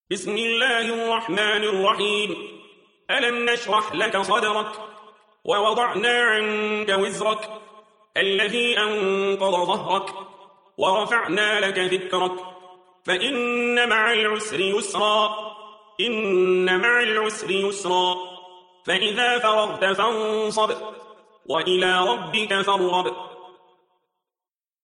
بسم الله الرحمن الرحيم. ألم نشرح لك صدرك ووضعنا عنك وزرك الذي أنقض ظهرك ورفعنا لك ذكرك فإن مع العسر يسرا إن مع العسر يسرا فإذا فرغت فانصب وإلى ربك فارغب.